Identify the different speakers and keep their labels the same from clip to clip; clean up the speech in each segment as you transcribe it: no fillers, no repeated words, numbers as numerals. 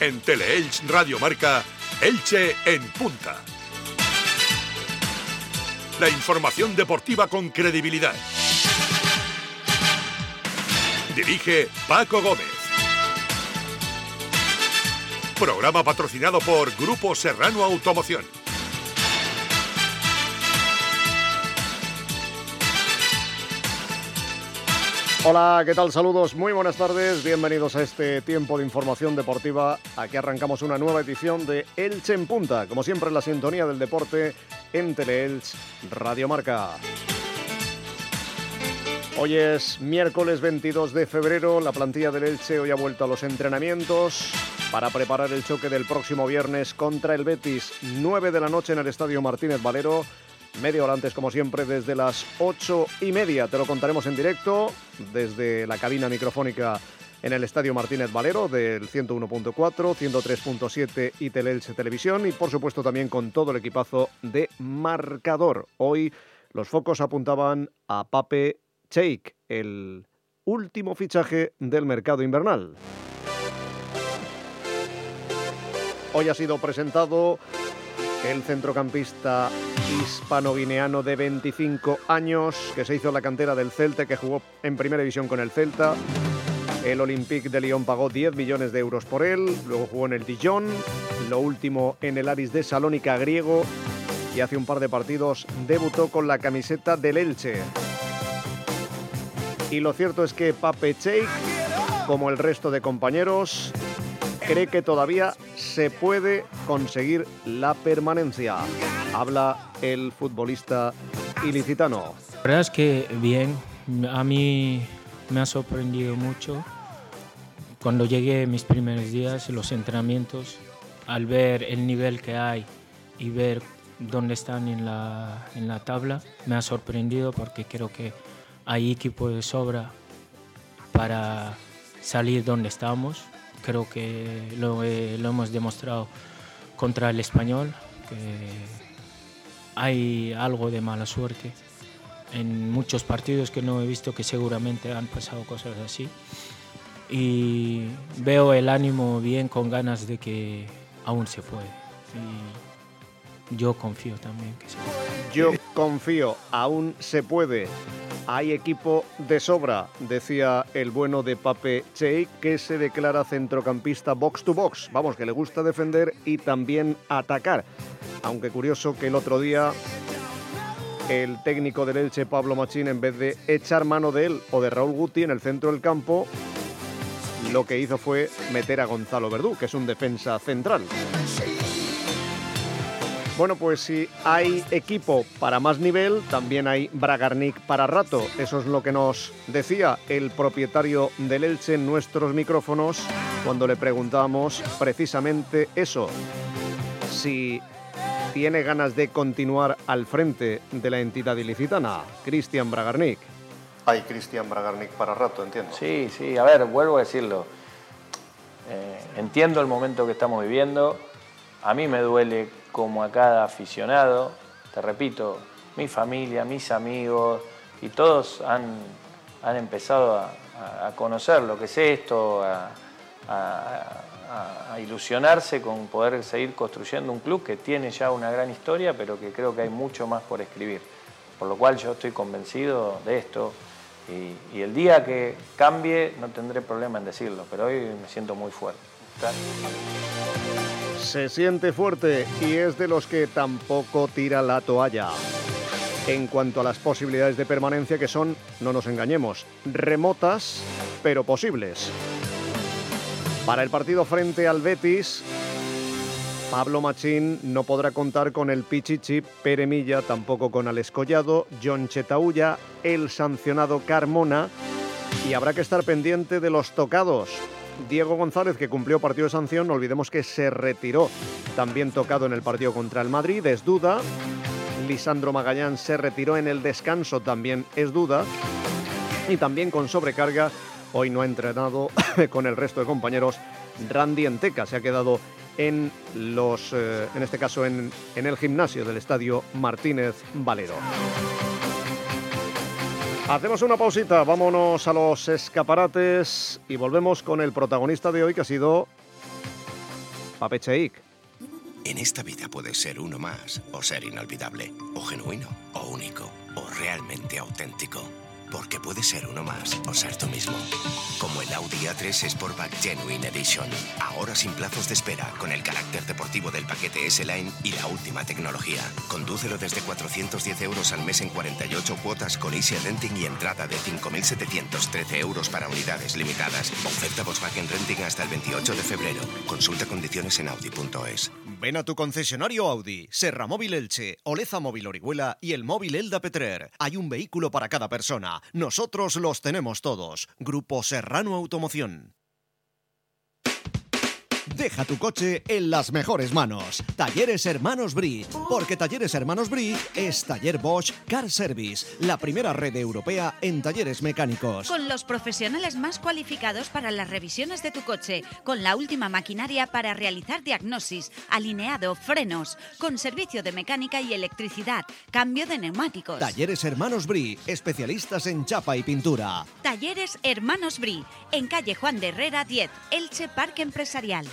Speaker 1: En Teleelch Radio Marca, Elche en punta. La información deportiva con credibilidad. Dirige Paco Gómez. Programa patrocinado por Grupo Serrano Automoción.
Speaker 2: Hola, ¿qué tal? Saludos, muy buenas tardes, bienvenidos a este tiempo de información deportiva. Aquí arrancamos una nueva edición de Elche en Punta, como siempre en la sintonía del deporte en Teleelch Radio Marca. Hoy es miércoles 22 de febrero, la plantilla del Elche hoy ha vuelto a los entrenamientos para preparar el choque del próximo viernes contra el Betis, 9 de la noche en el Estadio Martínez Valero. Media hora antes, como siempre, desde las 8:30. Te lo contaremos en directo desde la cabina microfónica en el Estadio Martínez Valero del 101.4, 103.7 y Teleelch Televisión. Y, por supuesto, también con todo el equipazo de Marcador. Hoy los focos apuntaban a Pape Cheik, el último fichaje del mercado invernal. Hoy ha sido presentado el centrocampista hispano-guineano de 25 años que se hizo en la cantera del Celta, que jugó en primera división con el Celta. El Olympique de Lyon pagó 10 millones de euros por él, luego jugó en el Dijon, lo último en el Aris de Salónica griego y hace un par de partidos debutó con la camiseta del Elche. Y lo cierto es que Pape Cheik, como el resto de compañeros, cree que todavía se puede conseguir la permanencia. Habla el futbolista ilicitano.
Speaker 3: La verdad es que bien, a mí me ha sorprendido mucho cuando llegué mis primeros días, los entrenamientos, al ver el nivel que hay y ver dónde están en la tabla, me ha sorprendido porque creo que hay equipo de sobra para salir donde estamos. Creo que lo hemos demostrado contra el Español, que hay algo de mala suerte en muchos partidos que no he visto, que seguramente han pasado cosas así. Y veo el ánimo bien, con ganas de que aún se puede. Y yo confío también que se puede.
Speaker 2: Yo confío, aún se puede. Hay equipo de sobra, decía el bueno de Pape Cheik, que se declara centrocampista box to box. Vamos, que le gusta defender y también atacar. Aunque curioso que el otro día el técnico del Elche, Pablo Machín, en vez de echar mano de él o de Raúl Guti en el centro del campo, lo que hizo fue meter a Gonzalo Verdú, que es un defensa central. Bueno, pues si hay equipo para más nivel, también hay Bragarnik para rato. Eso es lo que nos decía el propietario del Elche en nuestros micrófonos cuando le preguntábamos precisamente eso. Si tiene ganas de continuar al frente de la entidad ilicitana, Cristian Bragarnik. Hay Cristian Bragarnik para rato, entiendo.
Speaker 4: Sí, a ver, vuelvo a decirlo. Entiendo el momento que estamos viviendo. A mí me duele como a cada aficionado. Te repito, mi familia, mis amigos, y todos han empezado a conocer lo que es esto, a ilusionarse con poder seguir construyendo un club que tiene ya una gran historia, pero que creo que hay mucho más por escribir. Por lo cual yo estoy convencido de esto, y el día que cambie no tendré problema en decirlo, pero hoy me siento muy fuerte.
Speaker 2: Se siente fuerte y es de los que tampoco tira la toalla. En cuanto a las posibilidades de permanencia, que son, no nos engañemos, remotas pero posibles. Para el partido frente al Betis, Pablo Machín no podrá contar con el Pichichi Pere Milla, tampoco con Alex Collado, John Chetaulla, el sancionado Carmona, y habrá que estar pendiente de los tocados. Diego González, que cumplió partido de sanción, no olvidemos que se retiró, también tocado en el partido contra el Madrid, es duda. Lisandro Magallán se retiró en el descanso, también es duda. Y también con sobrecarga, hoy no ha entrenado con el resto de compañeros, Randy Enteca. Se ha quedado en este caso en el gimnasio del Estadio Martínez Valero. Hacemos una pausita, vámonos a los escaparates y volvemos con el protagonista de hoy, que ha sido Pape Cheik.
Speaker 5: En esta vida puedes ser uno más, o ser inolvidable, o genuino, o único, o realmente auténtico. Porque puedes ser uno más o ser tú mismo. Como el Audi A3 Sportback Genuine Edition. Ahora sin plazos de espera, con el carácter deportivo del paquete S-Line y la última tecnología. Condúcelo desde 410 euros al mes en 48 cuotas con Easy Renting y entrada de 5.713 euros para unidades limitadas. Oferta Volkswagen Renting hasta el 28 de febrero. Consulta condiciones en Audi.es.
Speaker 2: Ven a tu concesionario Audi, Serra Móvil Elche, Oleza Móvil Orihuela y el Móvil Elda Petrer. Hay un vehículo para cada persona. Nosotros los tenemos todos. Grupo Serrano Automoción. Deja tu coche en las mejores manos. Talleres Hermanos Brie. Porque Talleres Hermanos Brie es Taller Bosch Car Service, la primera red europea en talleres mecánicos.
Speaker 6: Con los profesionales más cualificados para las revisiones de tu coche, con la última maquinaria para realizar diagnosis, alineado, frenos, con servicio de mecánica y electricidad, cambio de neumáticos.
Speaker 2: Talleres Hermanos Brie, especialistas en chapa y pintura.
Speaker 6: Talleres Hermanos Brie, en calle Juan de Herrera 10, Elche Parque Empresarial.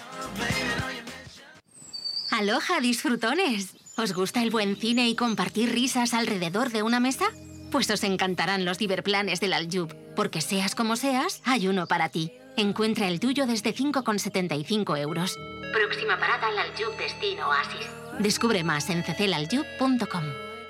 Speaker 7: Aloha, disfrutones. ¿Os gusta el buen cine y compartir risas alrededor de una mesa? Pues os encantarán los Diverplanes del Aljub, porque seas como seas, hay uno para ti. Encuentra el tuyo desde 5,75 euros. Próxima parada al Aljub Destino Oasis. Descubre más en cclaljub.com.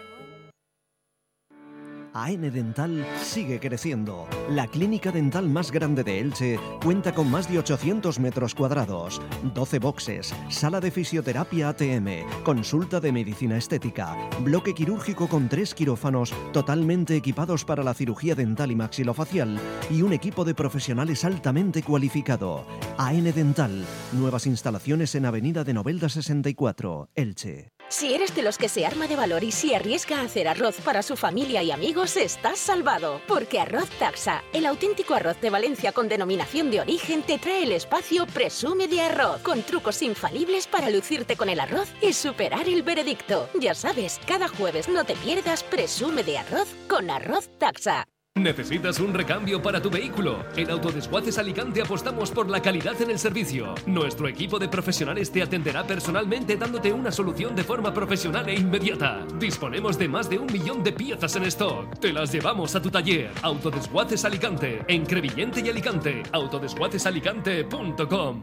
Speaker 2: AN Dental sigue creciendo. La clínica dental más grande de Elche cuenta con más de 800 metros cuadrados, 12 boxes, sala de fisioterapia ATM, consulta de medicina estética, bloque quirúrgico con 3 quirófanos totalmente equipados para la cirugía dental y maxilofacial y un equipo de profesionales altamente cualificado. AN Dental, nuevas instalaciones en Avenida de Novelda 64, Elche.
Speaker 8: Si eres de los que se arma de valor y se arriesga a hacer arroz para su familia y amigos, estás salvado. Porque Arroz Taxa, el auténtico arroz de Valencia con denominación de origen, te trae el espacio Presume de Arroz, con trucos infalibles para lucirte con el arroz y superar el veredicto. Ya sabes, cada jueves no te pierdas Presume de Arroz con Arroz Taxa.
Speaker 9: ¿Necesitas un recambio para tu vehículo? En Autodesguaces Alicante apostamos por la calidad en el servicio. Nuestro equipo de profesionales te atenderá personalmente dándote una solución de forma profesional e inmediata. Disponemos de más de 1 millón de piezas en stock. Te las llevamos a tu taller. Autodesguaces Alicante, en Crevillente y Alicante. autodesguacesalicante.com.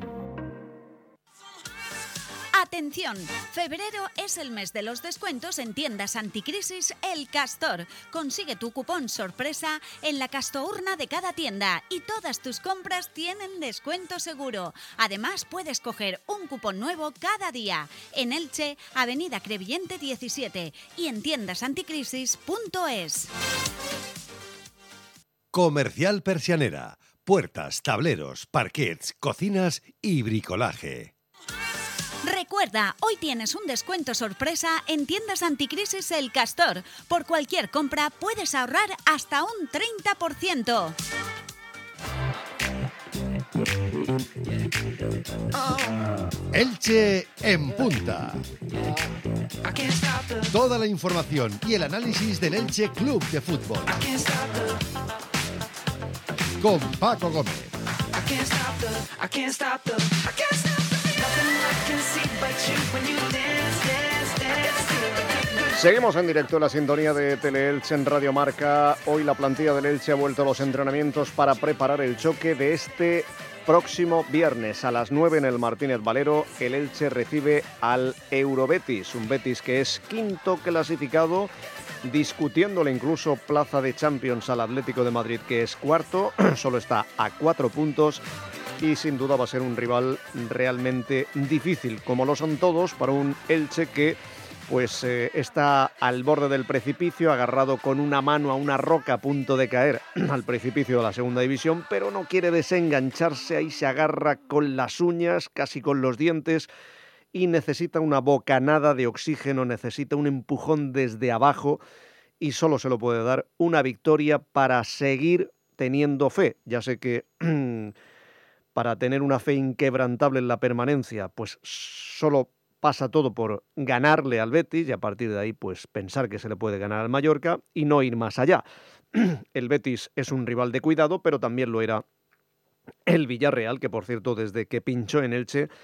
Speaker 6: Atención, febrero es el mes de los descuentos en tiendas anticrisis El Castor. Consigue tu cupón sorpresa en la castourna de cada tienda y todas tus compras tienen descuento seguro. Además, puedes coger un cupón nuevo cada día. En Elche, Avenida Crevillente 17 y en tiendasanticrisis.es.
Speaker 1: Comercial Persianera. Puertas, tableros, parquets, cocinas y bricolaje.
Speaker 6: Recuerda, hoy tienes un descuento sorpresa en tiendas anticrisis El Castor. Por cualquier compra puedes ahorrar hasta un 30%.
Speaker 1: Elche en punta. Toda la información y el análisis del Elche Club de Fútbol. Con Paco Gómez.
Speaker 2: Seguimos en directo en la sintonía de Teleelche en Radio Marca. Hoy la plantilla del Elche ha vuelto a los entrenamientos para preparar el choque de este próximo viernes a las 9 en el Martínez Valero. El Elche recibe al Eurobetis, un Betis que es quinto clasificado, discutiéndole incluso plaza de Champions al Atlético de Madrid, que es cuarto, solo está a 4 puntos. Y sin duda va a ser un rival realmente difícil, como lo son todos para un Elche que pues está al borde del precipicio, agarrado con una mano a una roca a punto de caer al precipicio de la segunda división, pero no quiere desengancharse, ahí se agarra con las uñas, casi con los dientes, y necesita una bocanada de oxígeno, necesita un empujón desde abajo, y solo se lo puede dar una victoria para seguir teniendo fe. Ya sé que para tener una fe inquebrantable en la permanencia, pues solo pasa todo por ganarle al Betis y a partir de ahí pues pensar que se le puede ganar al Mallorca y no ir más allá. El Betis es un rival de cuidado, pero también lo era el Villarreal, que por cierto desde que pinchó en Elche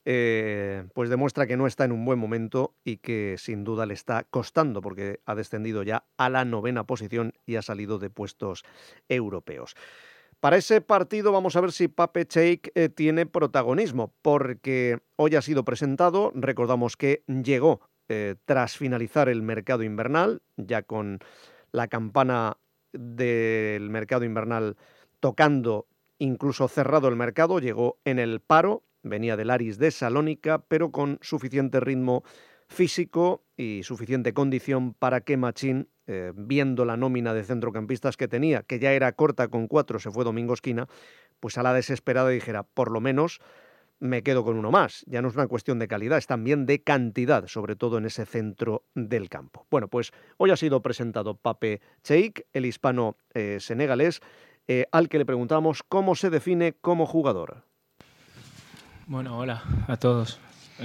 Speaker 2: pues demuestra que no está en un buen momento y que sin duda le está costando, porque ha descendido ya a la 9ª posición y ha salido de puestos europeos. Para ese partido vamos a ver si Pape Cheik tiene protagonismo, porque hoy ha sido presentado, recordamos que llegó tras finalizar el mercado invernal, ya con la campana del mercado invernal tocando, incluso cerrado el mercado, llegó en el paro, venía del Aris de Salónica, pero con suficiente ritmo físico y suficiente condición para que Machín, viendo la nómina de centrocampistas que tenía, que ya era corta con 4, se fue Domingo Esquina, pues a la desesperada dijera, por lo menos me quedo con uno más. Ya no es una cuestión de calidad, es también de cantidad, sobre todo en ese centro del campo. Bueno, pues hoy ha sido presentado Pape Cheik, el hispano senegalés, al que le preguntamos cómo se define como jugador.
Speaker 3: Bueno, hola a todos.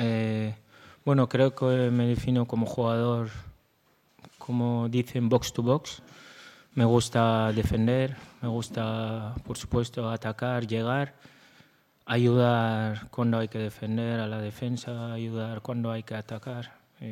Speaker 3: Bueno, creo que me defino como jugador, como dicen, box to box. Me gusta defender, me gusta, por supuesto, atacar, llegar, ayudar cuando hay que defender a la defensa, ayudar cuando hay que atacar.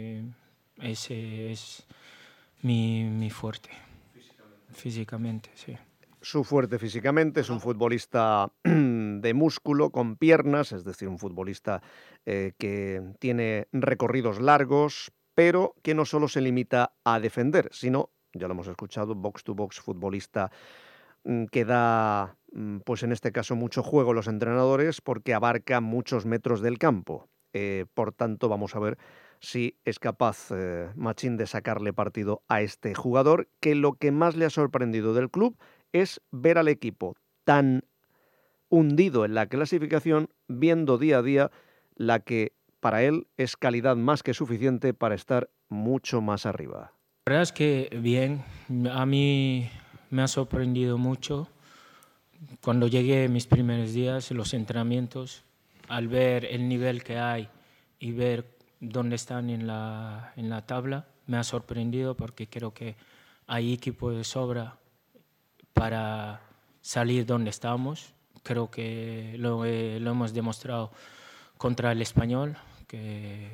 Speaker 3: Ese es mi fuerte. Físicamente, sí.
Speaker 2: Su fuerte físicamente, es un futbolista de músculo, con piernas, es decir, un futbolista que tiene recorridos largos, pero que no solo se limita a defender, sino, ya lo hemos escuchado, box to box, futbolista que da, pues en este caso, mucho juego a los entrenadores porque abarca muchos metros del campo. Por tanto, vamos a ver si es capaz Machín de sacarle partido a este jugador, que lo que más le ha sorprendido del club es ver al equipo tan hundido en la clasificación, viendo día a día la que para él es calidad más que suficiente para estar mucho más arriba.
Speaker 3: La verdad es que bien, a mí me ha sorprendido mucho cuando llegué mis primeros días, los entrenamientos, al ver el nivel que hay y ver dónde están en la tabla, me ha sorprendido porque creo que hay equipo de sobra para salir donde estamos. Creo que lo hemos demostrado contra el Español, que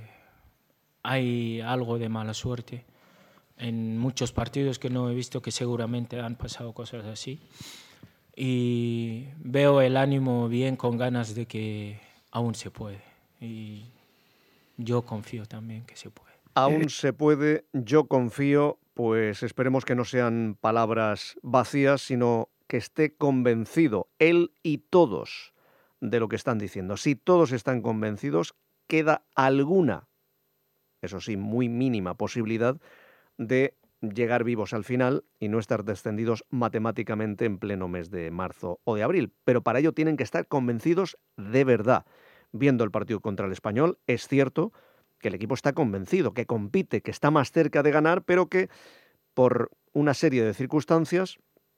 Speaker 3: hay algo de mala suerte en muchos partidos que no he visto, que seguramente han pasado cosas así. Y veo el ánimo bien, con ganas de que aún se puede. Y yo confío también que se puede.
Speaker 2: Aún se puede, yo confío, pues esperemos que no sean palabras vacías, sino que esté convencido él y todos de lo que están diciendo. Si todos están convencidos, queda alguna, eso sí, muy mínima posibilidad de llegar vivos al final y no estar descendidos matemáticamente en pleno mes de marzo o de abril. Pero para ello tienen que estar convencidos de verdad. Viendo el partido contra el Español, es cierto que el equipo está convencido, que compite, que está más cerca de ganar, pero que por una serie de circunstancias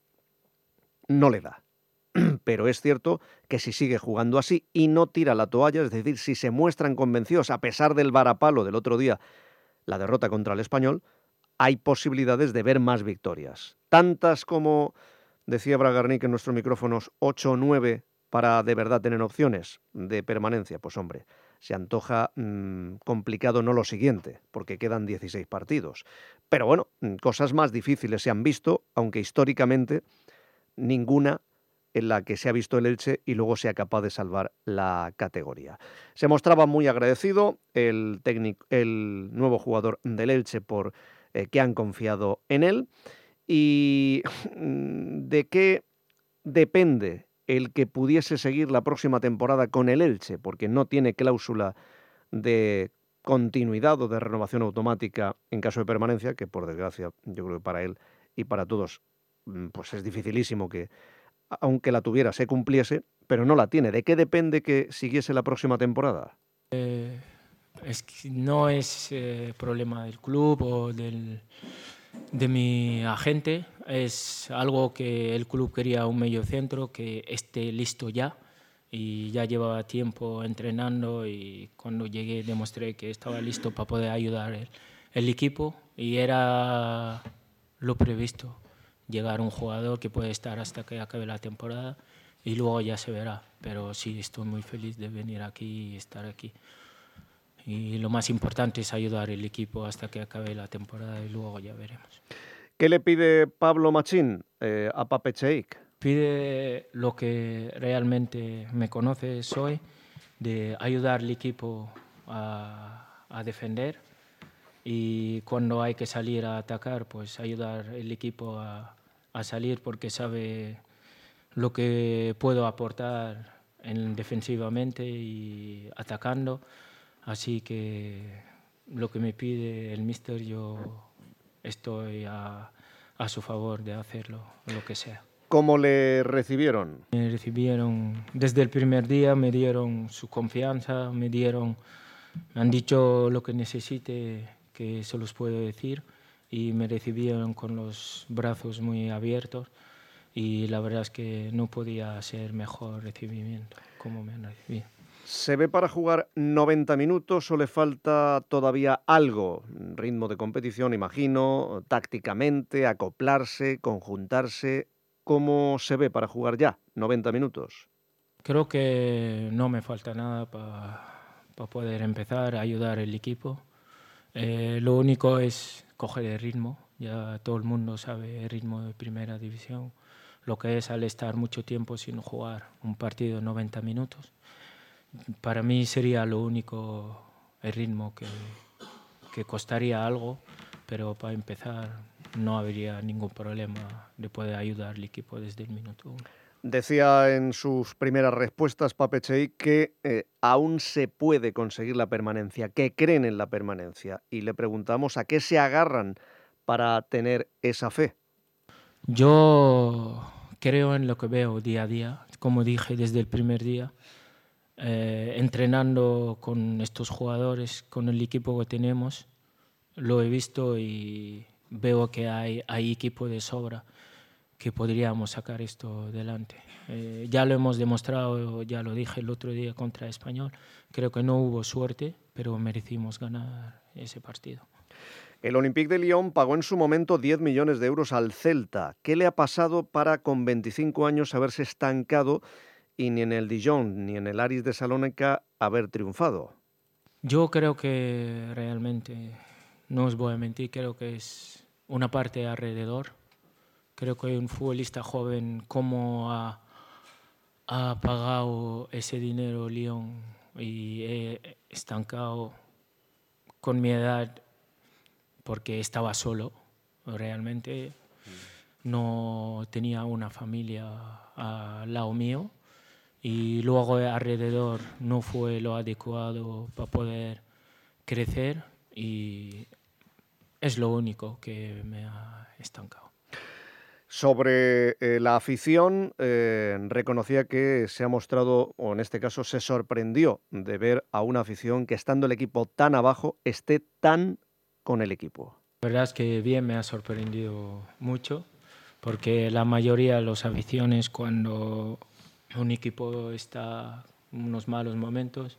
Speaker 2: no le da. Pero es cierto que si sigue jugando así y no tira la toalla, es decir, si se muestran convencidos a pesar del varapalo del otro día, la derrota contra el Español, hay posibilidades de ver más victorias. Tantas como decía Bragarnik en nuestros micrófonos, 8 o 9 para de verdad tener opciones de permanencia. Pues hombre, se antoja complicado no lo siguiente, porque quedan 16 partidos. Pero bueno, cosas más difíciles se han visto, aunque históricamente ninguna en la que se ha visto el Elche y luego sea capaz de salvar la categoría. Se mostraba muy agradecido el nuevo jugador del Elche por que han confiado en él. ¿Y de qué depende el que pudiese seguir la próxima temporada con el Elche? Porque no tiene cláusula de continuidad o de renovación automática en caso de permanencia, que por desgracia yo creo que para él y para todos pues es dificilísimo que, aunque la tuviera, se cumpliese, pero no la tiene. ¿De qué depende que siguiese la próxima temporada?
Speaker 3: Es que no es problema del club o de mi agente, es algo que el club quería, un mediocentro que esté listo ya, y ya llevaba tiempo entrenando y cuando llegué demostré que estaba listo para poder ayudar el equipo, y era lo previsto, llegar a un jugador que puede estar hasta que acabe la temporada y luego ya se verá. Pero sí, estoy muy feliz de venir aquí y estar aquí. Y lo más importante es ayudar al equipo hasta que acabe la temporada y luego ya veremos.
Speaker 2: ¿Qué le pide Pablo Machín a Pape Cheik?
Speaker 3: Pide lo que realmente me conoce, soy, de ayudar al equipo a defender, y cuando hay que salir a atacar, pues ayudar al equipo a salir, porque sabe lo que puedo aportar defensivamente y atacando. Así que lo que me pide el míster, yo estoy a su favor de hacerlo, lo que sea.
Speaker 2: ¿Cómo le recibieron?
Speaker 3: Me recibieron desde el primer día, me dieron su confianza, me han dicho lo que necesite, que se los puedo decir, y me recibieron con los brazos muy abiertos, y la verdad es que no podía ser mejor recibimiento como me han recibido.
Speaker 2: ¿Se ve para jugar 90 minutos o le falta todavía algo? Ritmo de competición, imagino, tácticamente, acoplarse, conjuntarse. ¿Cómo se ve para jugar ya 90 minutos?
Speaker 3: Creo que no me falta nada para poder empezar a ayudar al equipo. Lo único es coger el ritmo. Ya todo el mundo sabe el ritmo de primera división, lo que es al estar mucho tiempo sin jugar un partido 90 minutos. Para mí sería lo único, el ritmo que costaría algo, pero para empezar no habría ningún problema de poder ayudar al equipo desde el minuto 1.
Speaker 2: Decía en sus primeras respuestas Pape Cheik que aún se puede conseguir la permanencia, que creen en la permanencia, y le preguntamos a qué se agarran para tener esa fe.
Speaker 3: Yo creo en lo que veo día a día, como dije desde el primer día. Entrenando con estos jugadores, con el equipo que tenemos, lo he visto y veo que hay equipo de sobra, que podríamos sacar esto delante. Ya lo hemos demostrado, ya lo dije el otro día contra Español. Creo que no hubo suerte, pero merecimos ganar ese partido.
Speaker 2: El Olympique de Lyon pagó en su momento 10 millones de euros al Celta. ¿Qué le ha pasado para, con 25 años, haberse estancado y ni en el Dijon ni en el Aris de Salónica haber triunfado?
Speaker 3: Yo creo que realmente, no os voy a mentir, creo que es una parte alrededor. Creo que un futbolista joven, cómo ha pagado ese dinero Lyon, y he estancado con mi edad porque estaba solo, realmente no tenía una familia al lado mío. Y luego alrededor no fue lo adecuado para poder crecer, y es lo único que me ha estancado.
Speaker 2: Sobre la afición, reconocía que se ha mostrado, o en este caso se sorprendió de ver a una afición que, estando el equipo tan abajo, esté tan con el equipo.
Speaker 3: La verdad es que bien, me ha sorprendido mucho, porque la mayoría de las aficiones, cuando un equipo está en unos malos momentos,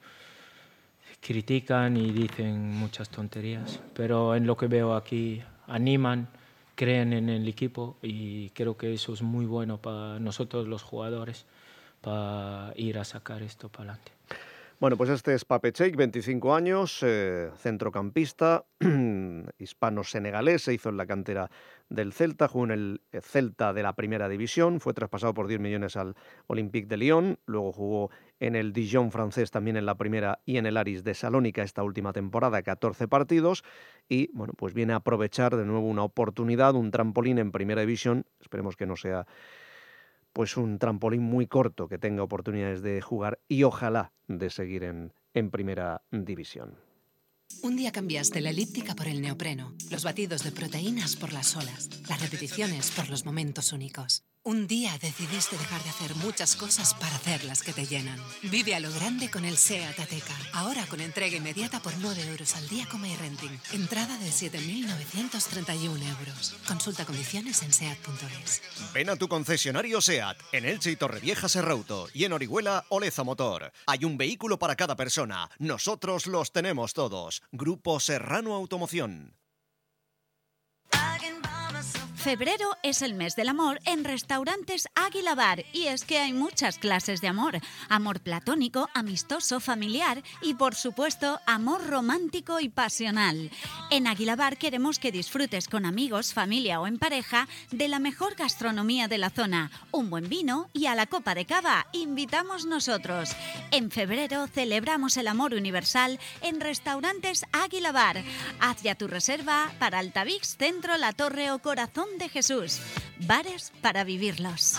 Speaker 3: critican y dicen muchas tonterías, pero en lo que veo aquí animan, creen en el equipo, y creo que eso es muy bueno para nosotros los jugadores, para ir a sacar esto para adelante.
Speaker 2: Bueno, pues este es Pape Cheik, 25 años, centrocampista, hispano-senegalés, se hizo en la cantera del Celta, jugó en el Celta de la primera división, fue traspasado por 10 millones al Olympique de Lyon, luego jugó en el Dijon francés también en la primera y en el Aris de Salónica esta última temporada, 14 partidos, y bueno, pues viene a aprovechar de nuevo una oportunidad, un trampolín en primera división. Esperemos que no sea pues un trampolín muy corto, que tenga oportunidades de jugar y ojalá de seguir en primera división.
Speaker 10: Un día cambiaste la elíptica por el neopreno, los batidos de proteínas por las olas, las repeticiones por los momentos únicos. Un día decidiste dejar de hacer muchas cosas para hacer las que te llenan. Vive a lo grande con el SEAT Ateca. Ahora con entrega inmediata por 9 euros al día con MyRenting. Entrada de 7.931 euros. Consulta condiciones en SEAT.es.
Speaker 11: Ven a tu concesionario SEAT, en Elche y Torrevieja Serrauto, y en Orihuela Oleza Motor. Hay un vehículo para cada persona. Nosotros los tenemos todos. Grupo Serrano Automoción.
Speaker 6: Febrero es el mes del amor en Restaurantes Águila Bar y es que hay muchas clases de amor. Amor platónico, amistoso, familiar y, por supuesto, amor romántico y pasional. En Águila Bar queremos que disfrutes con amigos, familia o en pareja de la mejor gastronomía de la zona, un buen vino y a la copa de cava invitamos nosotros. En febrero celebramos el amor universal en Restaurantes Águila Bar. Haz ya tu reserva para Altavix, Centro, La Torre o Corazón de Jesús. Bares para vivirlos.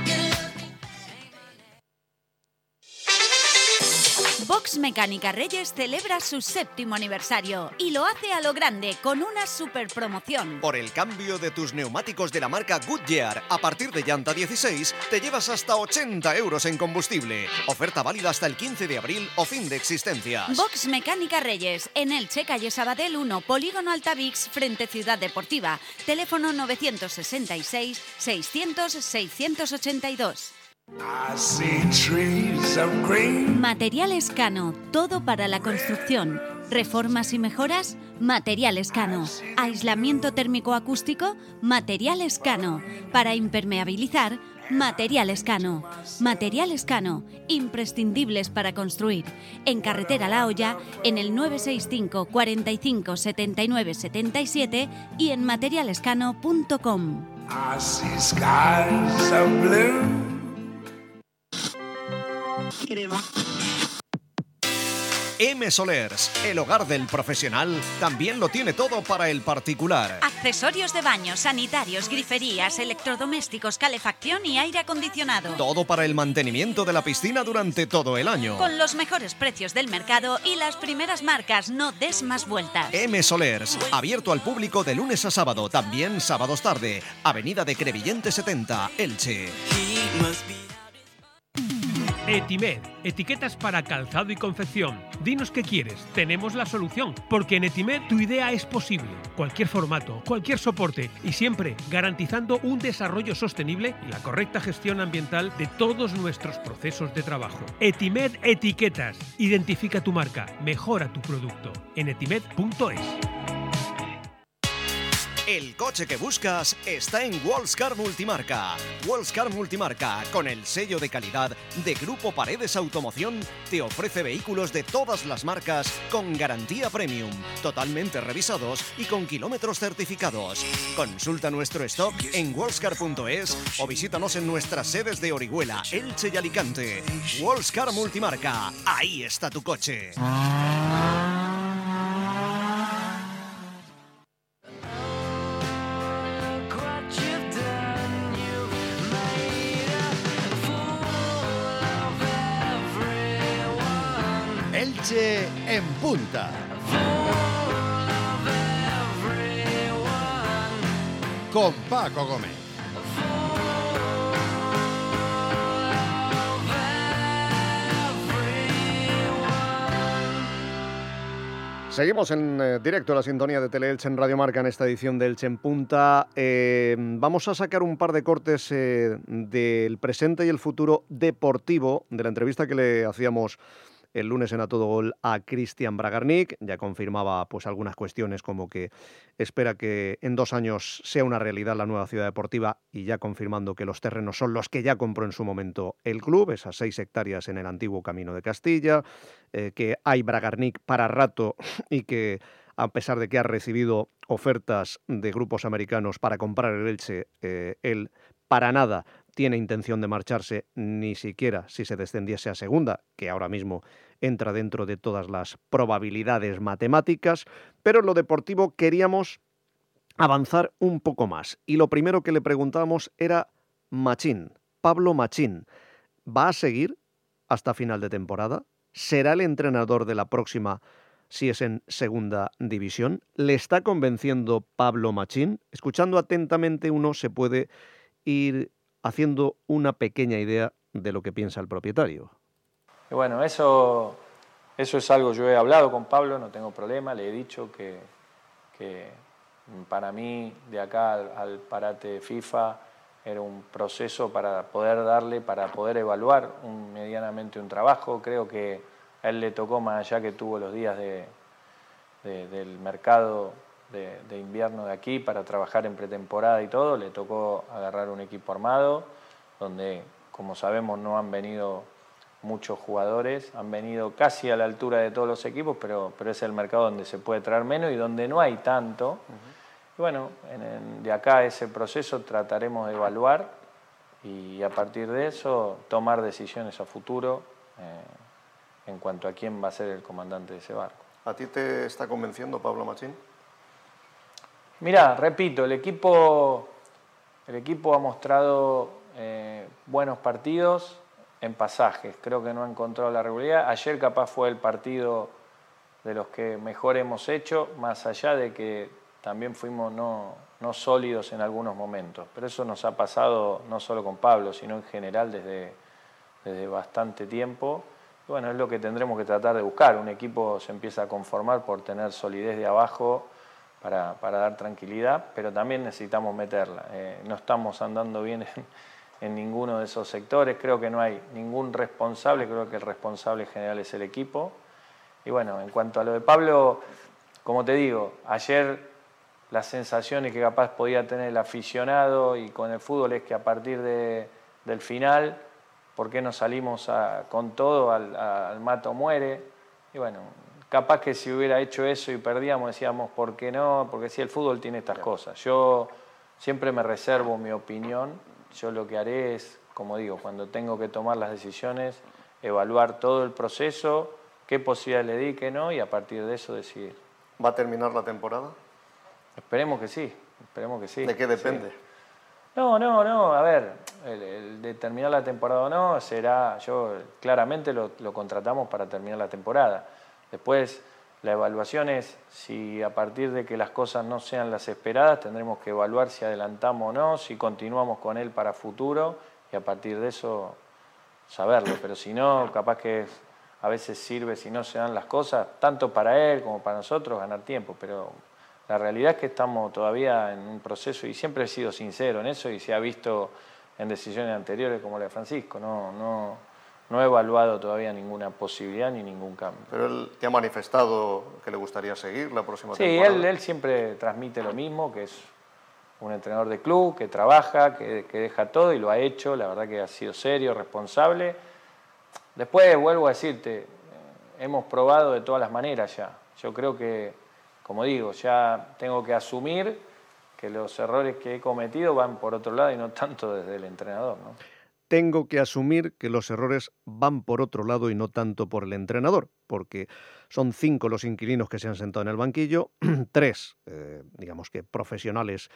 Speaker 6: Box Mecánica Reyes celebra su 7º aniversario y lo hace a lo grande con una super promoción.
Speaker 11: Por el cambio de tus neumáticos de la marca Goodyear, a partir de llanta 16, te llevas hasta 80 euros en combustible. Oferta válida hasta el 15 de abril o fin de existencias.
Speaker 6: Box Mecánica Reyes, en Elche, calle Sabadell 1, Polígono Altavix, frente Ciudad Deportiva. Teléfono 966 600 682. Materiales Cano, todo para la construcción. Reformas y mejoras, Materiales Cano. Aislamiento térmico acústico, Materiales Cano. Para impermeabilizar, Materiales Cano. Materiales Cano, imprescindibles para construir. En Carretera La Hoya, en el 965 45 79 77 y en materialescano.com.
Speaker 11: M Solers, el hogar del profesional, también lo tiene todo para el particular.
Speaker 6: Accesorios de baño, sanitarios, griferías, electrodomésticos, calefacción y aire acondicionado.
Speaker 11: Todo para el mantenimiento de la piscina durante todo el año.
Speaker 6: Con los mejores precios del mercado y las primeras marcas, no des más vueltas.
Speaker 11: M Solers, abierto al público de lunes a sábado, también sábados tarde. Avenida de Crevillente 70, Elche.
Speaker 12: Etimed, etiquetas para calzado y confección. Dinos qué quieres, tenemos la solución, porque en Etimed tu idea es posible. Cualquier formato, cualquier soporte y siempre garantizando un desarrollo sostenible y la correcta gestión ambiental de todos nuestros procesos de trabajo. Etimed Etiquetas. Identifica tu marca, mejora tu producto. En etimed.es.
Speaker 11: El coche que buscas está en Wallscar Multimarca. Wallscar Multimarca, con el sello de calidad de Grupo Paredes Automoción, te ofrece vehículos de todas las marcas con garantía premium, totalmente revisados y con kilómetros certificados. Consulta nuestro stock en wallscar.es o visítanos en nuestras sedes de Orihuela, Elche y Alicante. Wallscar Multimarca, ahí está tu coche.
Speaker 13: Elche en punta. Con Paco Gómez.
Speaker 2: Seguimos en directo a la sintonía de Teleelche en Radio Marca en esta edición de Elche en Punta. Vamos a sacar un par de cortes del presente y el futuro deportivo de la entrevista que le hacíamos el lunes en A Todo Gol a Cristian Bragarnik. Ya confirmaba pues algunas cuestiones como que espera que en 2 años sea una realidad la nueva ciudad deportiva y ya confirmando que los terrenos son los que ya compró en su momento el club, esas 6 hectáreas en el antiguo Camino de Castilla, que hay Bragarnik para rato y que a pesar de que ha recibido ofertas de grupos americanos para comprar el Elche, él para nada tiene intención de marcharse, ni siquiera si se descendiese a segunda, que ahora mismo entra dentro de todas las probabilidades matemáticas, pero en lo deportivo queríamos avanzar un poco más. Y lo primero que le preguntábamos era Machín, Pablo Machín. ¿Va a seguir hasta final de temporada? ¿Será el entrenador de la próxima si es en segunda división? ¿Le está convenciendo Pablo Machín? Escuchando atentamente uno se puede ir haciendo una pequeña idea de lo que piensa el propietario.
Speaker 4: Y bueno, eso es algo, yo he hablado con Pablo, no tengo problema, le he dicho que para mí de acá al parate FIFA era un proceso para poder evaluar medianamente un trabajo. Creo que a él le tocó, más allá que tuvo los días del mercado de invierno de aquí para trabajar en pretemporada y todo, le tocó agarrar un equipo armado, donde, como sabemos, no han venido muchos jugadores, han venido casi a la altura de todos los equipos, pero es el mercado donde se puede traer menos y donde no hay tanto. Y bueno, de acá ese proceso trataremos de evaluar y a partir de eso tomar decisiones a futuro en cuanto a quién va a ser el comandante de ese barco.
Speaker 2: ¿A ti te está convenciendo Pablo Machín?
Speaker 4: Mirá, repito, el equipo ha mostrado buenos partidos en pasajes. Creo que no ha encontrado la regularidad. Ayer capaz fue el partido de los que mejor hemos hecho, más allá de que también fuimos no sólidos en algunos momentos. Pero eso nos ha pasado no solo con Pablo, sino en general desde bastante tiempo. Y bueno, es lo que tendremos que tratar de buscar. Un equipo se empieza a conformar por tener solidez de abajo para dar tranquilidad, pero también necesitamos meterla. No estamos andando bien en ninguno de esos sectores. Creo que no hay ningún responsable, creo que el responsable general es el equipo. Y bueno, en cuanto a lo de Pablo, como te digo, ayer las sensaciones que capaz podía tener el aficionado y con el fútbol es que a partir del final, ¿por qué no salimos con todo al mata o muere? Y bueno, capaz que si hubiera hecho eso y perdíamos, decíamos, ¿por qué no? Porque sí, el fútbol tiene estas cosas. Yo siempre me reservo mi opinión. Yo lo que haré es, como digo, cuando tengo que tomar las decisiones, evaluar todo el proceso, qué posibilidades le di, qué no, y a partir de eso decidir.
Speaker 2: ¿Va a terminar la temporada?
Speaker 4: Esperemos que sí, esperemos que sí.
Speaker 2: ¿De qué depende?
Speaker 4: Sí. No, a ver, el de terminar la temporada o no, claramente lo contratamos para terminar la temporada. Después, la evaluación es si a partir de que las cosas no sean las esperadas, tendremos que evaluar si adelantamos o no, si continuamos con él para futuro y a partir de eso saberlo. Pero si no, capaz que a veces sirve, si no se dan las cosas, tanto para él como para nosotros, ganar tiempo. Pero la realidad es que estamos todavía en un proceso y siempre he sido sincero en eso y se ha visto en decisiones anteriores como la de Francisco. No he evaluado todavía ninguna posibilidad ni ningún cambio.
Speaker 2: Pero él te ha manifestado que le gustaría seguir la próxima
Speaker 4: temporada. Sí, él siempre transmite lo mismo, que es un entrenador de club, que trabaja, que deja todo y lo ha hecho. La verdad que ha sido serio, responsable. Después, vuelvo a decirte, hemos probado de todas las maneras ya. Yo creo que, como digo, ya tengo que asumir que los errores que he cometido van por otro lado y no tanto desde el entrenador, ¿no?
Speaker 2: Tengo que asumir que los errores van por otro lado y no tanto por el entrenador, porque son 5 los inquilinos que se han sentado en el banquillo, 3, digamos que profesionales,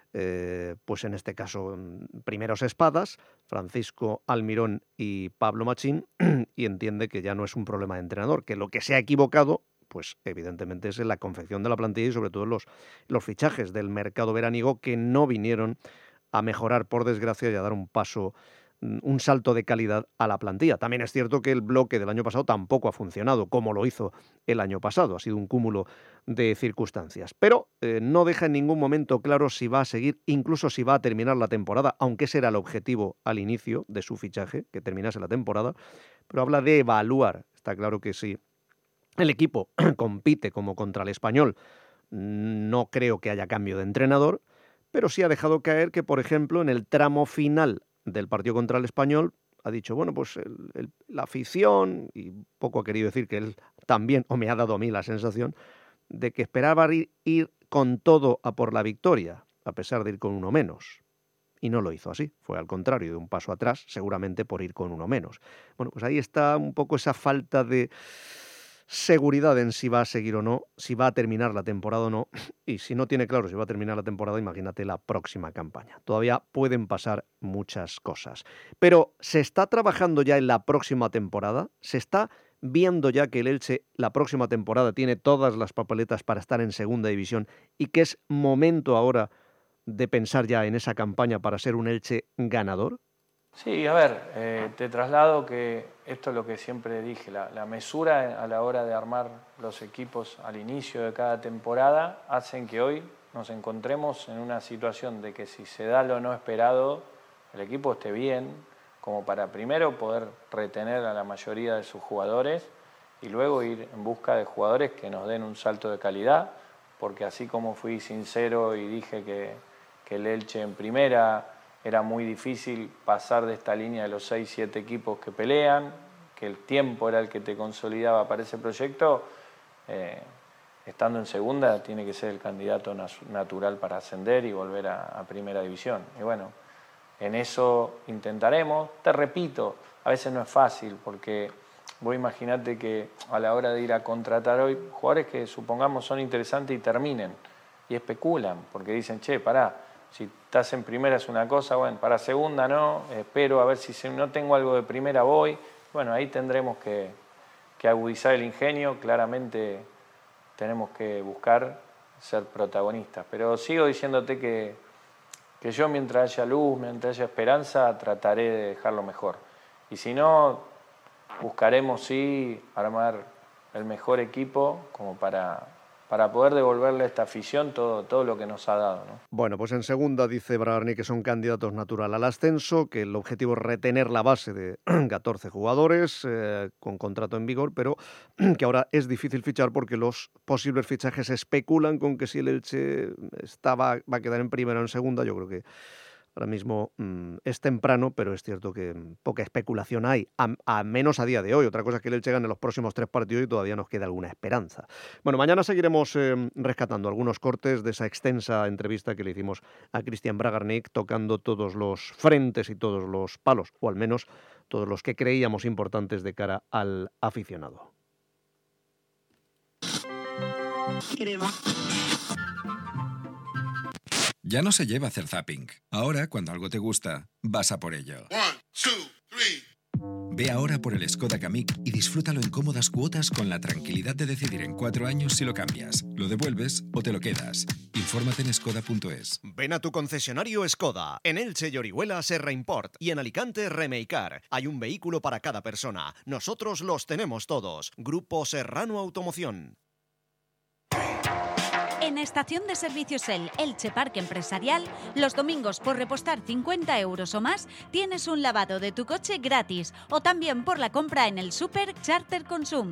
Speaker 2: pues en este caso primeros espadas, Francisco Almirón y Pablo Machín, y entiende que ya no es un problema de entrenador, que lo que se ha equivocado, pues evidentemente es en la confección de la plantilla y sobre todo los fichajes del mercado veraniego que no vinieron a mejorar, por desgracia, y a dar un salto de calidad a la plantilla. También es cierto que el bloque del año pasado tampoco ha funcionado como lo hizo el año pasado. Ha sido un cúmulo de circunstancias. Pero no deja en ningún momento claro si va a seguir, incluso si va a terminar la temporada, aunque ese era el objetivo al inicio de su fichaje, que terminase la temporada. Pero habla de evaluar. Está claro que sí. El equipo compite como contra el Español. No creo que haya cambio de entrenador, pero sí ha dejado caer que, por ejemplo, en el tramo final del partido contra el Español, ha dicho, bueno, pues la afición, y poco ha querido decir que él también, o me ha dado a mí la sensación, de que esperaba ir con todo a por la victoria, a pesar de ir con uno menos. Y no lo hizo así, fue al contrario, de un paso atrás, seguramente por ir con uno menos. Bueno, pues ahí está un poco esa falta de seguridad en si va a seguir o no, si va a terminar la temporada o no, y si no tiene claro si va a terminar la temporada, imagínate la próxima campaña. Todavía pueden pasar muchas cosas. Pero ¿se está trabajando ya en la próxima temporada? ¿Se está viendo ya que el Elche la próxima temporada tiene todas las papeletas para estar en segunda división y que es momento ahora de pensar ya en esa campaña para ser un Elche ganador?
Speaker 4: Sí, a ver, te traslado que esto es lo que siempre dije, la mesura a la hora de armar los equipos al inicio de cada temporada hacen que hoy nos encontremos en una situación de que si se da lo no esperado, el equipo esté bien, como para primero poder retener a la mayoría de sus jugadores y luego ir en busca de jugadores que nos den un salto de calidad, porque así como fui sincero y dije que el Elche en primera era muy difícil pasar de esta línea de los 6, 7 equipos que pelean, que el tiempo era el que te consolidaba para ese proyecto, estando en segunda tiene que ser el candidato natural para ascender y volver a primera división. Y bueno, en eso intentaremos. Te repito, a veces no es fácil porque vos imaginate que a la hora de ir a contratar hoy jugadores que supongamos son interesantes y terminen y especulan porque dicen, che, pará, si estás en primera es una cosa, bueno, para segunda no, espero a ver si no tengo algo de primera voy. Bueno, ahí tendremos que agudizar el ingenio, claramente tenemos que buscar ser protagonistas. Pero sigo diciéndote que yo mientras haya luz, mientras haya esperanza, trataré de dejarlo mejor. Y si no, buscaremos sí armar el mejor equipo como para poder devolverle a esta afición todo lo que nos ha dado, ¿no?
Speaker 2: Bueno, pues en segunda dice Bragarni que son candidatos natural al ascenso, que el objetivo es retener la base de 14 jugadores con contrato en vigor, pero que ahora es difícil fichar porque los posibles fichajes especulan con que si el Elche va a quedar en primera o en segunda. Yo creo que ahora mismo es temprano, pero es cierto que poca especulación hay, a menos a día de hoy. Otra cosa es que el Elche gane los próximos 3 partidos y todavía nos queda alguna esperanza. Bueno, mañana seguiremos rescatando algunos cortes de esa extensa entrevista que le hicimos a Cristian Bragarnik, tocando todos los frentes y todos los palos, o al menos todos los que creíamos importantes de cara al aficionado.
Speaker 14: Ya no se lleva hacer zapping. Ahora, cuando algo te gusta, vas a por ello.
Speaker 15: 1, 2, 3.
Speaker 14: Ve ahora por el Skoda Kamiq y disfrútalo en cómodas cuotas con la tranquilidad de decidir en 4 años si lo cambias, lo devuelves o te lo quedas. Infórmate en skoda.es.
Speaker 11: Ven a tu concesionario Skoda. En Elche y Orihuela Serra Import y en Alicante Remeicar. Hay un vehículo para cada persona. Nosotros los tenemos todos. Grupo Serrano Automoción.
Speaker 6: En Estación de Servicios Elche Parque Empresarial, los domingos por repostar 50 euros o más, tienes un lavado de tu coche gratis o también por la compra en el Super Charter Consum.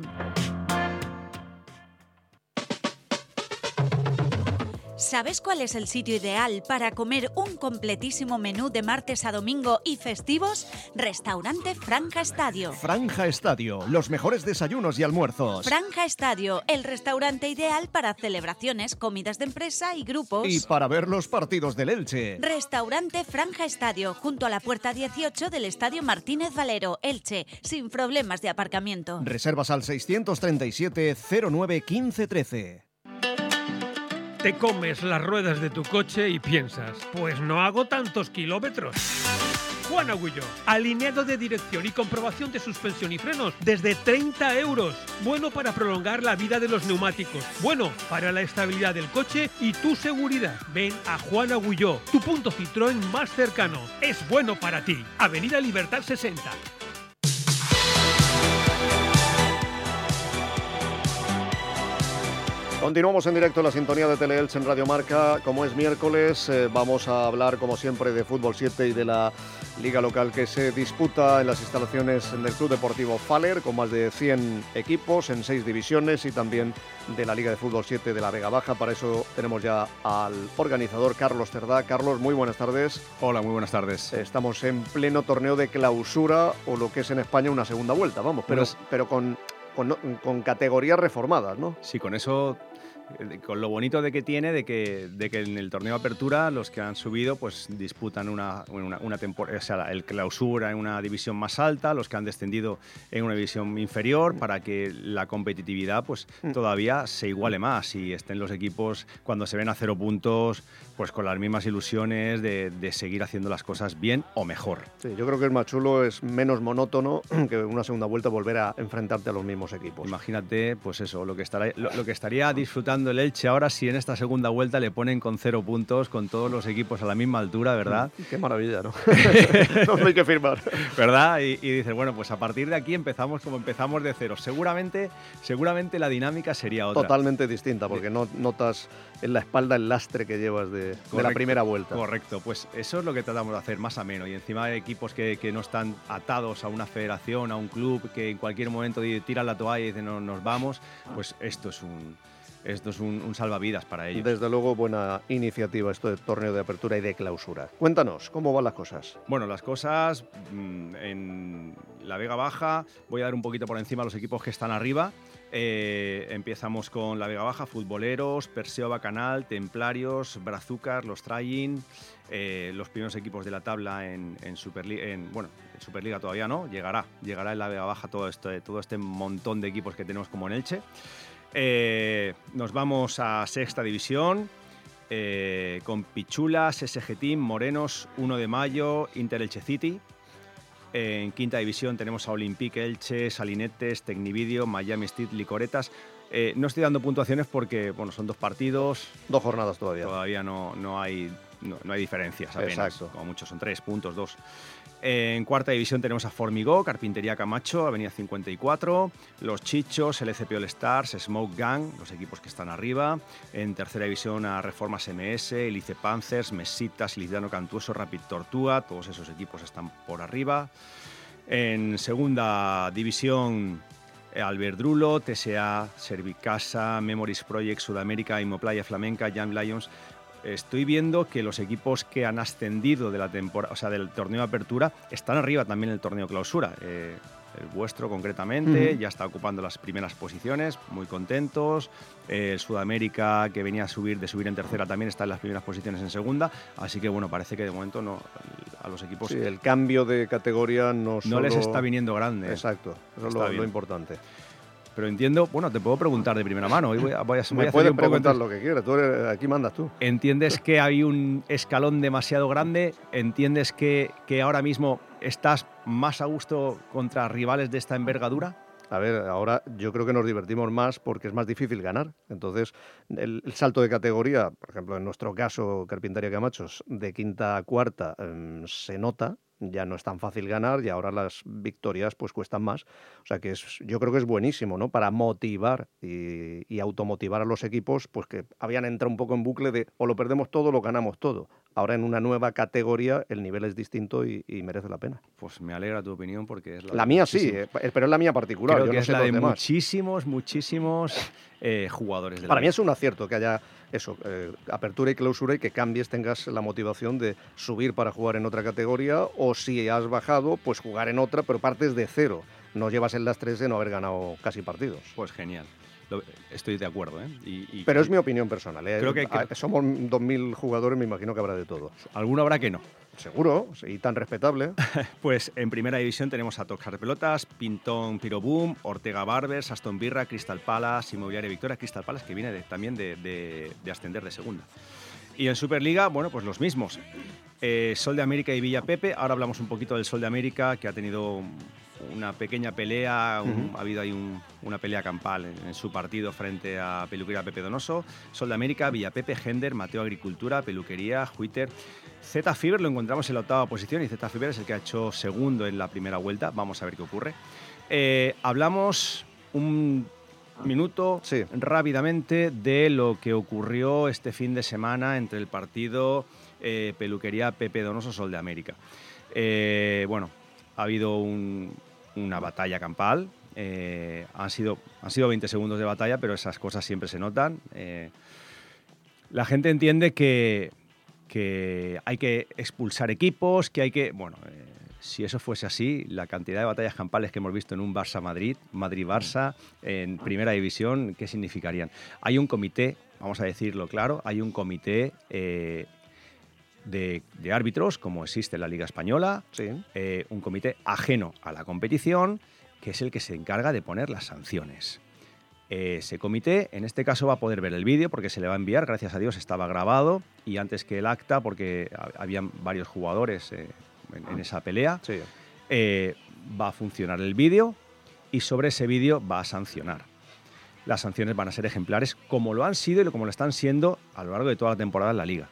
Speaker 6: ¿Sabes cuál es el sitio ideal para comer un completísimo menú de martes a domingo y festivos? Restaurante Franja Estadio.
Speaker 11: Franja Estadio, los mejores desayunos y almuerzos.
Speaker 6: Franja Estadio, el restaurante ideal para celebraciones, comidas de empresa y grupos.
Speaker 11: Y para ver los partidos del Elche.
Speaker 6: Restaurante Franja Estadio, junto a la puerta 18 del Estadio Martínez Valero, Elche, sin problemas de aparcamiento.
Speaker 11: Reservas al 637 09 15 13.
Speaker 12: Te comes las ruedas de tu coche y piensas, pues no hago tantos kilómetros. Juan Agulló, alineado de dirección y comprobación de suspensión y frenos desde 30 euros. Bueno para prolongar la vida de los neumáticos. Bueno para la estabilidad del coche y tu seguridad. Ven a Juan Agulló, tu punto Citroën más cercano. Es bueno para ti. Avenida Libertad 60.
Speaker 2: Continuamos en directo en la sintonía de Teleelch en Radio Marca. Como es miércoles, vamos a hablar, como siempre, de Fútbol 7 y de la liga local que se disputa en las instalaciones del Club Deportivo Faller, con más de 100 equipos en 6 divisiones, y también de la Liga de Fútbol 7 de la Vega Baja. Para eso tenemos ya al organizador, Carlos Cerdá. Carlos, muy buenas tardes.
Speaker 16: Hola, muy buenas tardes.
Speaker 2: Estamos en pleno torneo de clausura, o lo que es en España una segunda vuelta, vamos, pero con categorías reformadas, ¿no?
Speaker 16: Sí, con eso, con lo bonito de que tiene, de que en el torneo de apertura los que han subido pues disputan una temporada, o sea, el clausura en una división más alta, los que han descendido en una división inferior, para que la competitividad pues todavía se iguale más y estén los equipos, cuando se ven a 0 puntos, pues con las mismas ilusiones de seguir haciendo las cosas bien o mejor.
Speaker 2: Sí, yo creo que es más chulo, es menos monótono que una segunda vuelta volver a enfrentarte a los mismos equipos.
Speaker 16: Imagínate, pues eso, lo que estaría disfrutando el Elche ahora si en esta segunda vuelta le ponen con 0 puntos, con todos los equipos a la misma altura, ¿verdad?
Speaker 2: Qué maravilla, ¿no? No hay que firmar.
Speaker 16: ¿Verdad? Y dices, bueno, pues a partir de aquí empezamos como empezamos de cero. Seguramente la dinámica sería otra.
Speaker 2: Totalmente distinta, porque no notas en la espalda el lastre que llevas de la primera vuelta.
Speaker 16: Correcto, pues eso es lo que tratamos de hacer, más ameno. Y encima hay equipos que no están atados a una federación, a un club, que en cualquier momento tiran la toalla y dicen nos vamos, pues esto es esto es un salvavidas para ellos.
Speaker 2: Desde luego, buena iniciativa esto de torneo de apertura y de clausura. Cuéntanos, ¿cómo van las cosas?
Speaker 16: Bueno, las cosas en la Vega Baja, voy a dar un poquito por encima a los equipos que están arriba. Empezamos con la Vega Baja, Futboleros, Perseo Bacanal, Templarios, Brazucas, los Trying, los primeros equipos de la tabla en Superliga. En Superliga todavía no, llegará en la Vega Baja todo este montón de equipos que tenemos como en Elche. Nos vamos a Sexta División con Pichulas, SG Team, Morenos, 1 de Mayo, Inter Elche City. En Quinta División tenemos a Olympique Elche, Salinetes, Tecnivideo, Miami Street, Licoretas. No estoy dando puntuaciones porque son 2 partidos.
Speaker 2: 2 jornadas todavía.
Speaker 16: Todavía no hay diferencias apenas.
Speaker 2: Exacto.
Speaker 16: Como mucho son 3 puntos, 2. En Cuarta División tenemos a Formigó, Carpintería Camacho, Avenida 54, Los Chichos, LCP All Stars, Smoke Gang, los equipos que están arriba. En Tercera División a Reformas MS, Elice Panzers, Mesitas, Ilicitano Cantuoso, Rapid Tortuga, todos esos equipos están por arriba. En Segunda División Alberdrulo, TSA, Servicasa, Memories Project, Sudamérica, Imoplaya Flamenca, Young Lions. Estoy viendo que los equipos que han ascendido de la temporada, o sea, del torneo de apertura, están arriba también en el torneo clausura. El vuestro concretamente ya está ocupando las primeras posiciones, muy contentos. El Sudamérica, que venía de subir en tercera, también está en las primeras posiciones en segunda. Así que parece que de momento a los equipos...
Speaker 2: Sí, el cambio de categoría no
Speaker 16: les está viniendo grande.
Speaker 2: Exacto, eso es lo importante.
Speaker 16: Pero entiendo, te puedo preguntar de primera mano. Hoy
Speaker 2: Me puedes preguntar lo que quieras, aquí mandas tú.
Speaker 16: ¿Entiendes que hay un escalón demasiado grande? ¿Entiendes que ahora mismo estás más a gusto contra rivales de esta envergadura?
Speaker 2: A ver, ahora yo creo que nos divertimos más porque es más difícil ganar. Entonces, el salto de categoría, por ejemplo, en nuestro caso, Carpintería Camachos, de quinta a cuarta, se nota. Ya no es tan fácil ganar y ahora las victorias pues cuestan más. O sea que yo creo que es buenísimo, ¿no? Para motivar y automotivar a los equipos, pues que habían entrado un poco en bucle de o lo perdemos todo o lo ganamos todo. Ahora en una nueva categoría el nivel es distinto y merece la pena.
Speaker 16: Pues me alegra tu opinión porque es
Speaker 2: la mía sí, pero es la mía particular.
Speaker 16: Creo
Speaker 2: yo
Speaker 16: que
Speaker 2: no
Speaker 16: es
Speaker 2: sé
Speaker 16: la de
Speaker 2: demás.
Speaker 16: muchísimos jugadores de la
Speaker 2: Para mí es un acierto que haya eso, apertura y clausura y que cambies, tengas la motivación de subir para jugar en otra categoría o si has bajado, pues jugar en otra, pero partes de cero. No llevas el lastre de no haber ganado casi partidos.
Speaker 16: Pues genial. Estoy de acuerdo,
Speaker 2: pero es mi opinión personal.
Speaker 16: Creo que
Speaker 2: somos 2.000 jugadores, me imagino que habrá de todo.
Speaker 16: Alguno habrá que no.
Speaker 2: Seguro, y tan respetable.
Speaker 16: Pues en Primera División tenemos a Tocar Pelotas, Pintón Piroboom, Ortega Barbers, Aston Birra, Crystal Palace, Inmobiliaria Victoria, Crystal Palace, que viene también de ascender de segunda. Y en Superliga, pues los mismos. Sol de América y Villa Pepe. Ahora hablamos un poquito del Sol de América, que ha tenido una pequeña pelea, ha habido ahí una pelea campal en su partido frente a Peluquería Pepe Donoso. Sol de América, Villa Pepe, Gender, Mateo Agricultura, Peluquería, Juiter. Z Fiber lo encontramos en la 8ª posición y Z Fiber es el que ha hecho segundo en la primera vuelta. Vamos a ver qué ocurre. Hablamos un minuto rápidamente de lo que ocurrió este fin de semana entre el partido Peluquería Pepe Donoso Sol de América. Ha habido una batalla campal. Han sido 20 segundos de batalla, pero esas cosas siempre se notan. La gente entiende que hay que expulsar equipos, que hay que... si eso fuese así, la cantidad de batallas campales que hemos visto en un Barça-Madrid, Madrid-Barça, en Primera División, ¿qué significarían? Hay un comité, vamos a decirlo claro, hay un comité de árbitros, como existe en la Liga Española, un comité ajeno a la competición, que es el que se encarga de poner las sanciones. Ese comité, en este caso, va a poder ver el vídeo porque se le va a enviar, gracias a Dios estaba grabado, y antes que el acta, porque habían varios jugadores en esa pelea, va a funcionar el vídeo y sobre ese vídeo va a sancionar. Las sanciones van a ser ejemplares, como lo han sido y como lo están siendo a lo largo de toda la temporada en la Liga.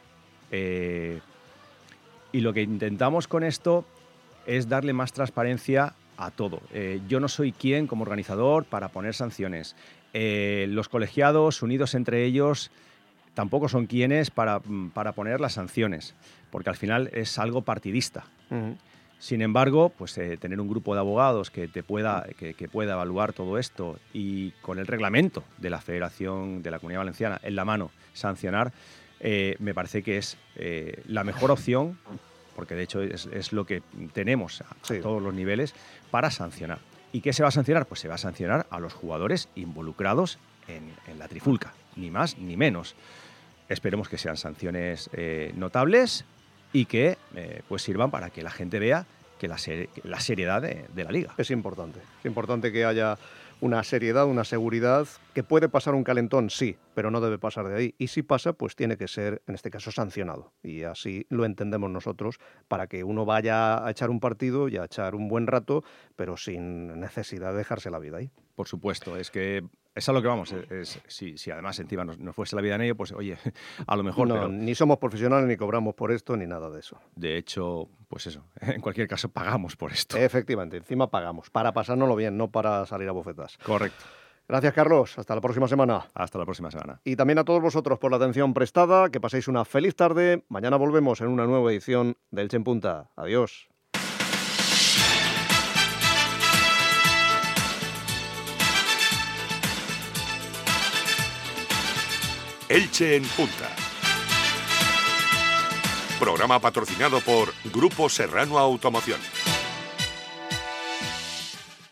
Speaker 16: Y lo que intentamos con esto es darle más transparencia a todo. Yo no soy quien, como organizador, para poner sanciones. Los colegiados, unidos entre ellos, tampoco son quienes para poner las sanciones, porque al final es algo partidista. Sin embargo, pues tener un grupo de abogados que pueda evaluar todo esto y con el reglamento de la Federación de la Comunidad Valenciana en la mano sancionar, me parece que es la mejor opción, porque de hecho es lo que tenemos a todos los niveles para sancionar. ¿Y qué se va a sancionar? Pues se va a sancionar a los jugadores involucrados en la trifulca, ni más ni menos. Esperemos que sean sanciones notables y que pues sirvan para que la gente vea que la seriedad de la Liga.
Speaker 2: Es importante que haya una seriedad, una seguridad, que puede pasar un calentón, sí, pero no debe pasar de ahí. Y si pasa, pues tiene que ser, en este caso, sancionado. Y así lo entendemos nosotros, para que uno vaya a echar un partido y a echar un buen rato, pero sin necesidad de dejarse la vida ahí.
Speaker 16: Por supuesto, es que es a lo que vamos. Si además encima nos fuese la vida en ello, pues oye, a lo mejor...
Speaker 2: No,
Speaker 16: pero
Speaker 2: ni somos profesionales, ni cobramos por esto, ni nada de eso.
Speaker 16: De hecho, pues eso, en cualquier caso pagamos por esto.
Speaker 2: Efectivamente, encima pagamos, para pasárnoslo bien, no para salir a bofetas.
Speaker 16: Correcto.
Speaker 2: Gracias, Carlos. Hasta la próxima semana.
Speaker 16: Hasta la próxima semana.
Speaker 2: Y también a todos vosotros por la atención prestada. Que paséis una feliz tarde. Mañana volvemos en una nueva edición de Elche en Punta. Adiós.
Speaker 1: Elche en Punta. Programa patrocinado por Grupo Serrano Automoción.